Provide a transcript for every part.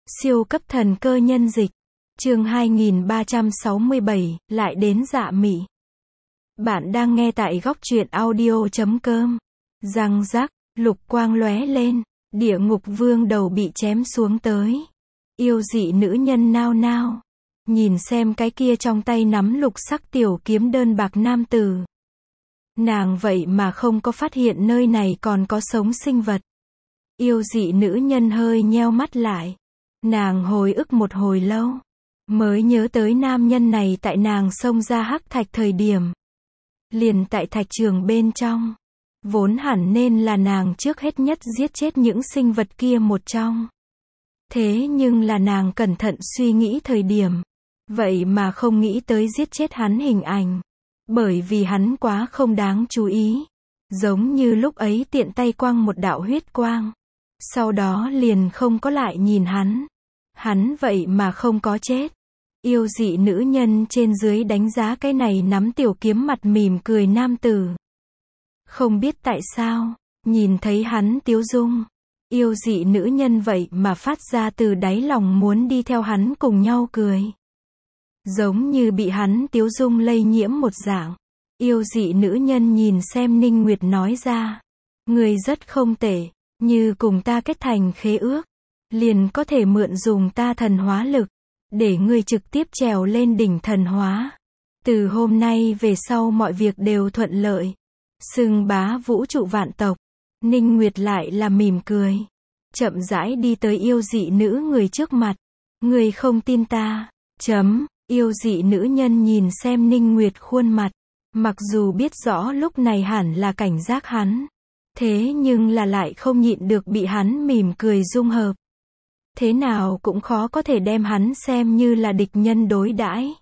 Siêu cấp thần cơ nhân dịch. Chương 2367, lại đến Dạ Mị. Bạn đang nghe tại góc truyện audio.com. Răng rắc, lục quang lóe lên, địa ngục vương đầu bị chém xuống tới. Yêu dị nữ nhân nao nao, nhìn xem cái kia trong tay nắm lục sắc tiểu kiếm đơn bạc nam tử. Nàng vậy mà không có phát hiện nơi này còn có sống sinh vật. Yêu dị nữ nhân hơi nheo mắt lại. Nàng hồi ức một hồi lâu, mới nhớ tới nam nhân này tại nàng xông ra hắc thạch thời điểm. Liền tại thạch trường bên trong. Vốn hẳn nên là nàng trước hết nhất giết chết những sinh vật kia một trong. Thế nhưng là nàng cẩn thận suy nghĩ thời điểm. Vậy mà không nghĩ tới giết chết hắn hình ảnh. Bởi vì hắn quá không đáng chú ý. Giống như lúc ấy tiện tay quăng một đạo huyết quang. Sau đó liền không có lại nhìn hắn. Hắn vậy mà không có chết. Yêu dị nữ nhân trên dưới đánh giá cái này nắm tiểu kiếm mặt mỉm cười nam tử. Không biết tại sao, nhìn thấy hắn tiếu dung. Yêu dị nữ nhân vậy mà phát ra từ đáy lòng muốn đi theo hắn cùng nhau cười. Giống như bị hắn tiếu dung lây nhiễm một dạng. Yêu dị nữ nhân nhìn xem Ninh Nguyệt nói ra. Người rất không tệ, như cùng ta kết thành khế ước. Liền có thể mượn dùng ta thần hóa lực. Để ngươi trực tiếp trèo lên đỉnh thần hóa. Từ hôm nay về sau mọi việc đều thuận lợi. Xưng bá vũ trụ vạn tộc. Ninh Nguyệt lại là mỉm cười. Chậm rãi đi tới yêu dị nữ người trước mặt. Ngươi không tin ta. Yêu dị nữ nhân nhìn xem Ninh Nguyệt khuôn mặt. Mặc dù biết rõ lúc này hẳn là cảnh giác hắn. Thế nhưng là lại không nhịn được bị hắn mỉm cười dung hợp. Thế nào cũng khó có thể đem hắn xem như là địch nhân đối đãi.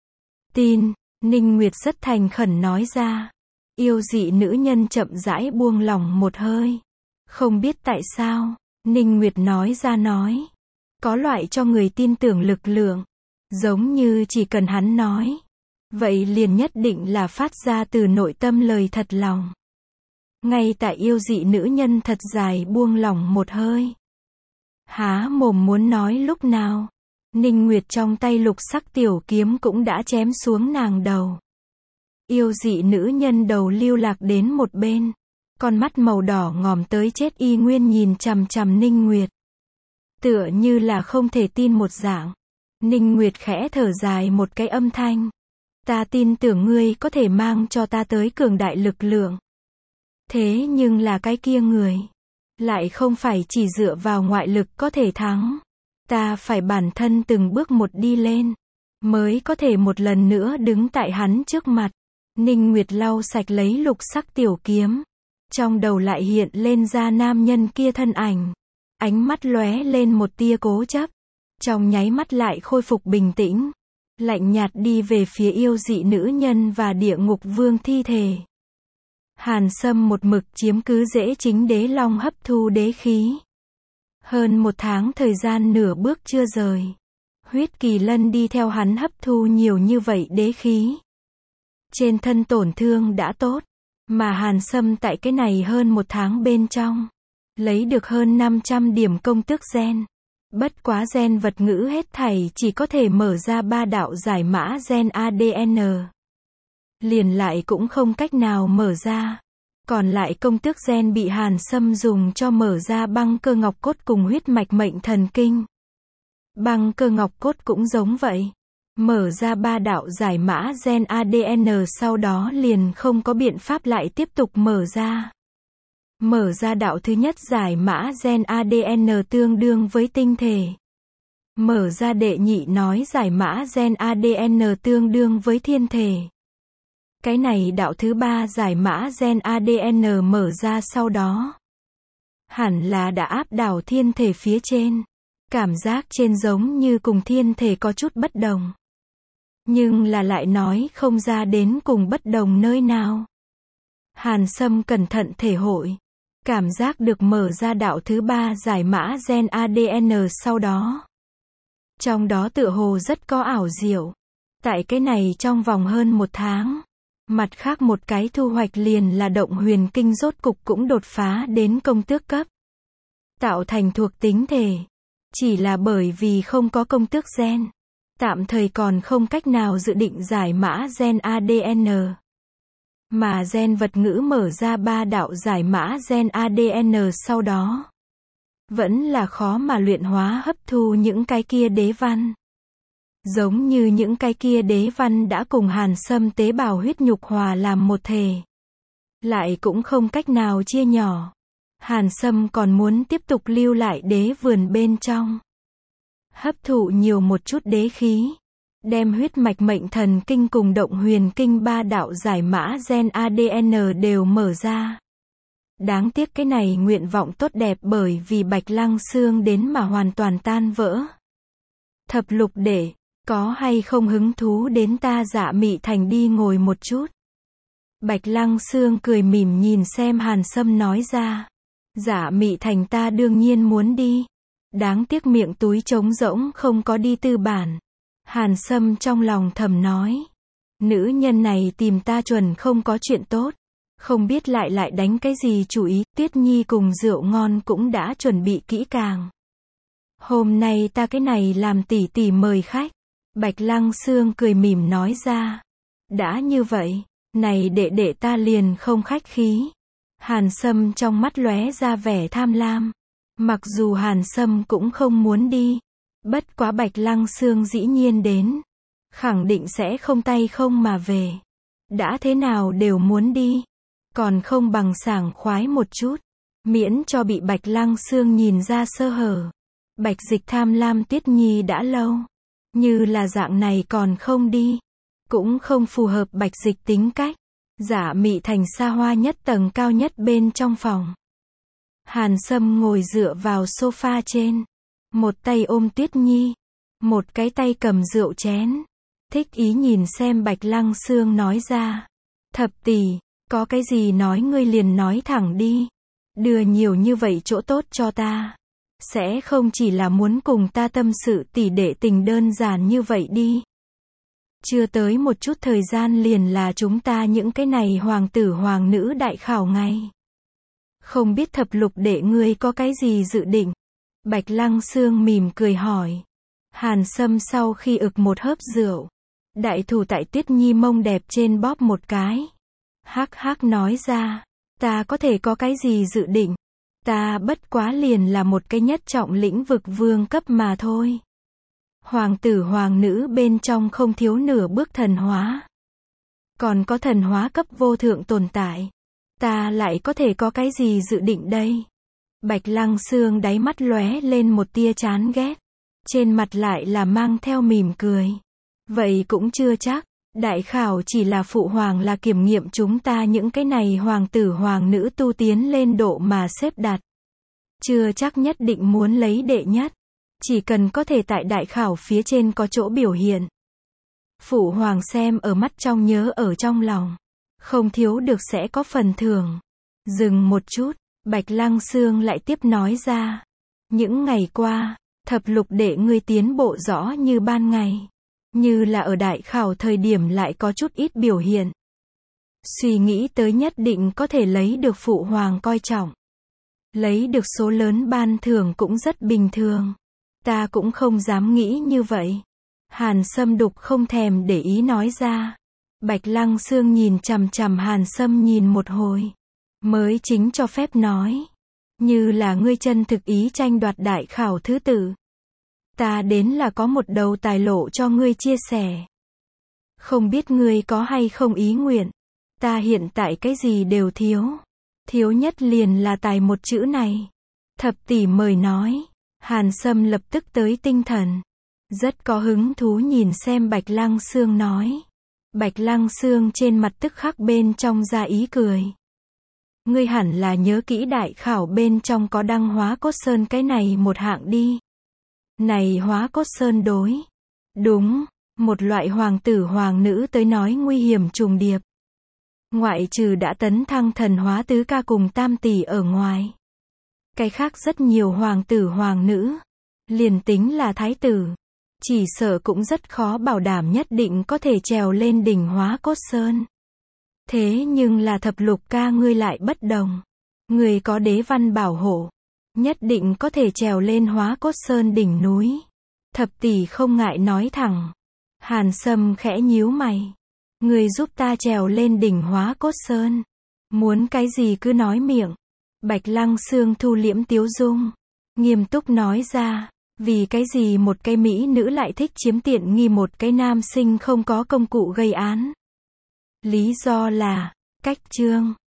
Tin, Ninh Nguyệt rất thành khẩn nói ra. Yêu dị nữ nhân chậm rãi buông lỏng một hơi. Không biết tại sao, Ninh Nguyệt nói ra nói. Có loại cho người tin tưởng lực lượng. Giống như chỉ cần hắn nói. Vậy liền nhất định là phát ra từ nội tâm lời thật lòng. Ngay tại yêu dị nữ nhân thật dài buông lỏng một hơi. Há mồm muốn nói lúc nào. Ninh Nguyệt trong tay lục sắc tiểu kiếm cũng đã chém xuống nàng đầu. Yêu dị nữ nhân đầu lưu lạc đến một bên. Con mắt màu đỏ ngòm tới chết y nguyên nhìn chằm chằm Ninh Nguyệt. Tựa như là không thể tin một dạng. Ninh Nguyệt khẽ thở dài một cái âm thanh. Ta tin tưởng ngươi có thể mang cho ta tới cường đại lực lượng. Thế nhưng là cái kia người. Lại không phải chỉ dựa vào ngoại lực có thể thắng. Ta phải bản thân từng bước một đi lên. Mới có thể một lần nữa đứng tại hắn trước mặt. Ninh Nguyệt lau sạch lấy lục sắc tiểu kiếm. Trong đầu lại hiện lên ra nam nhân kia thân ảnh. Ánh mắt lóe lên một tia cố chấp. Trong nháy mắt lại khôi phục bình tĩnh. Lạnh nhạt đi về phía yêu dị nữ nhân và địa ngục vương thi thể. Hàn Sâm một mực chiếm cứ dễ chính đế long hấp thu đế khí. Hơn một tháng thời gian nửa bước chưa rời. Huyết kỳ lân đi theo hắn hấp thu nhiều như vậy đế khí. Trên thân tổn thương đã tốt. Mà Hàn Sâm tại cái này hơn một tháng bên trong. Lấy được hơn 500 điểm công tước gen. Bất quá gen vật ngữ hết thảy chỉ có thể mở ra 3 đạo giải mã gen ADN. Liền lại cũng không cách nào mở ra. Còn lại công tước gen bị Hàn Sâm dùng cho mở ra băng cơ ngọc cốt cùng huyết mạch mệnh thần kinh. Băng cơ ngọc cốt cũng giống vậy. Mở ra 3 đạo giải mã gen ADN sau đó liền không có biện pháp lại tiếp tục mở ra. Mở ra đạo thứ nhất giải mã gen ADN tương đương với tinh thể. Mở ra đệ nhị nói giải mã gen ADN tương đương với thiên thể. Cái này đạo thứ ba giải mã gen ADN mở ra sau đó. Hẳn là đã áp đảo thiên thể phía trên. Cảm giác trên giống như cùng thiên thể có chút bất đồng. Nhưng là lại nói không ra đến cùng bất đồng nơi nào. Hàn Sâm cẩn thận thể hội. Cảm giác được mở ra đạo thứ ba giải mã gen ADN sau đó. Trong đó tựa hồ rất có ảo diệu. Tại cái này trong vòng hơn một tháng. Mặt khác một cái thu hoạch liền là động huyền kinh rốt cục cũng đột phá đến công tước cấp. Tạo thành thuộc tính thể. Chỉ là bởi vì không có công tước gen. Tạm thời còn không cách nào dự định giải mã gen ADN. Mà gen vật ngữ mở ra 3 đạo giải mã gen ADN sau đó. Vẫn là khó mà luyện hóa hấp thu những cái kia đế văn. Giống như những cái kia đế văn đã cùng Hàn Sâm tế bào huyết nhục hòa làm một thể. Lại cũng không cách nào chia nhỏ. Hàn Sâm còn muốn tiếp tục lưu lại đế vườn bên trong. Hấp thụ nhiều một chút đế khí. Đem huyết mạch mệnh thần kinh cùng động huyền kinh 3 đạo giải mã gen ADN đều mở ra. Đáng tiếc cái này nguyện vọng tốt đẹp bởi vì Bạch Lăng Xương đến mà hoàn toàn tan vỡ. Thập lục đệ, có hay không hứng thú đến ta Dạ Mị Thành đi ngồi một chút? Bạch Lăng Xương cười mỉm nhìn xem Hàn Sâm nói ra. Dạ Mị Thành ta đương nhiên muốn đi. Đáng tiếc miệng túi trống rỗng không có đi tư bản. Hàn Sâm trong lòng thầm nói. Nữ nhân này tìm ta chuẩn không có chuyện tốt. Không biết lại đánh cái gì chủ ý. Tuyết Nhi cùng rượu ngon cũng đã chuẩn bị kỹ càng. Hôm nay ta cái này làm tỷ tỷ mời khách. Bạch Lăng Xương cười mỉm nói ra. Đã như vậy, này đệ đệ ta liền không khách khí. Hàn Sâm trong mắt lóe ra vẻ tham lam. Mặc dù Hàn Sâm cũng không muốn đi. Bất quá Bạch Lăng Xương dĩ nhiên đến. Khẳng định sẽ không tay không mà về. Đã thế nào đều muốn đi. Còn không bằng sảng khoái một chút. Miễn cho bị Bạch Lăng Xương nhìn ra sơ hở. Bạch Dịch tham lam Tuyết Nhi đã lâu. Như là dạng này còn không đi. Cũng không phù hợp Bạch Dịch tính cách. Dạ Mị Thành xa hoa nhất tầng cao nhất bên trong phòng. Hàn Sâm ngồi dựa vào sofa trên. Một tay ôm Tuyết Nhi. Một cái tay cầm rượu chén. Thích ý nhìn xem Bạch Lăng Xương nói ra. Thập tỷ, có cái gì nói ngươi liền nói thẳng đi. Đưa nhiều như vậy chỗ tốt cho ta. Sẽ không chỉ là muốn cùng ta tâm sự tỷ đệ tình đơn giản như vậy đi. Chưa tới một chút thời gian liền là chúng ta những cái này hoàng tử hoàng nữ đại khảo ngày. Không biết thập lục đệ ngươi có cái gì dự định? Bạch Lăng Xương mỉm cười hỏi. Hàn Sâm sau khi ực một hớp rượu. Đại thủ tại Tuyết Nhi mông đẹp trên bóp một cái. Hắc hắc nói ra. Ta có thể có cái gì dự định? Ta bất quá liền là một cái nhất trọng lĩnh vực vương cấp mà thôi. Hoàng tử hoàng nữ bên trong không thiếu nửa bước thần hóa. Còn có thần hóa cấp vô thượng tồn tại. Ta lại có thể có cái gì dự định đây? Bạch Lăng Xương đáy mắt lóe lên một tia chán ghét. Trên mặt lại là mang theo mỉm cười. Vậy cũng chưa chắc. Đại khảo chỉ là phụ hoàng là kiểm nghiệm chúng ta những cái này hoàng tử hoàng nữ tu tiến lên độ mà xếp đặt. Chưa chắc nhất định muốn lấy đệ nhất. Chỉ cần có thể tại đại khảo phía trên có chỗ biểu hiện. Phụ hoàng xem ở mắt trong nhớ ở trong lòng. Không thiếu được sẽ có phần thưởng. Dừng một chút, Bạch Lăng Xương lại tiếp nói ra. Những ngày qua, thập lục đệ ngươi tiến bộ rõ như ban ngày. Như là ở đại khảo thời điểm lại có chút ít biểu hiện. Suy nghĩ tới nhất định có thể lấy được phụ hoàng coi trọng. Lấy được số lớn ban thưởng cũng rất bình thường. Ta cũng không dám nghĩ như vậy. Hàn Sâm đục không thèm để ý nói ra. Bạch Lăng Xương nhìn chằm chằm Hàn Sâm nhìn một hồi. Mới chính cho phép nói. Như là ngươi chân thực ý tranh đoạt đại khảo thứ tự. Ta đến là có một đầu tài lộ cho ngươi chia sẻ. Không biết ngươi có hay không ý nguyện. Ta hiện tại cái gì đều thiếu. Thiếu nhất liền là tài một chữ này. Thập tỷ mời nói. Hàn Sâm lập tức tới tinh thần. Rất có hứng thú nhìn xem Bạch Lăng Xương nói. Bạch Lăng Xương trên mặt tức khắc bên trong ra ý cười. Ngươi hẳn là nhớ kỹ đại khảo bên trong có đăng hóa cốt sơn cái này một hạng đi. Này hóa cốt sơn đối. Đúng, một loại hoàng tử hoàng nữ tới nói nguy hiểm trùng điệp. Ngoại trừ đã tấn thăng thần hóa tứ ca cùng tam tỷ ở ngoài. Cái khác rất nhiều hoàng tử hoàng nữ. Liền tính là thái tử. Chỉ sợ cũng rất khó bảo đảm nhất định có thể trèo lên đỉnh hóa cốt sơn. Thế nhưng là thập lục ca ngươi lại bất đồng. Ngươi có đế văn bảo hộ. Nhất định có thể trèo lên Hóa Cốt Sơn đỉnh núi. Thập tỷ không ngại nói thẳng. Hàn Sâm khẽ nhíu mày. Người giúp ta trèo lên đỉnh Hóa Cốt Sơn. Muốn cái gì cứ nói miệng. Bạch Lăng Sương thu liễm tiếu dung. Nghiêm túc nói ra. Vì cái gì một cái mỹ nữ lại thích chiếm tiện nghi một cái nam sinh không có công cụ gây án? Lý do là, cách chương.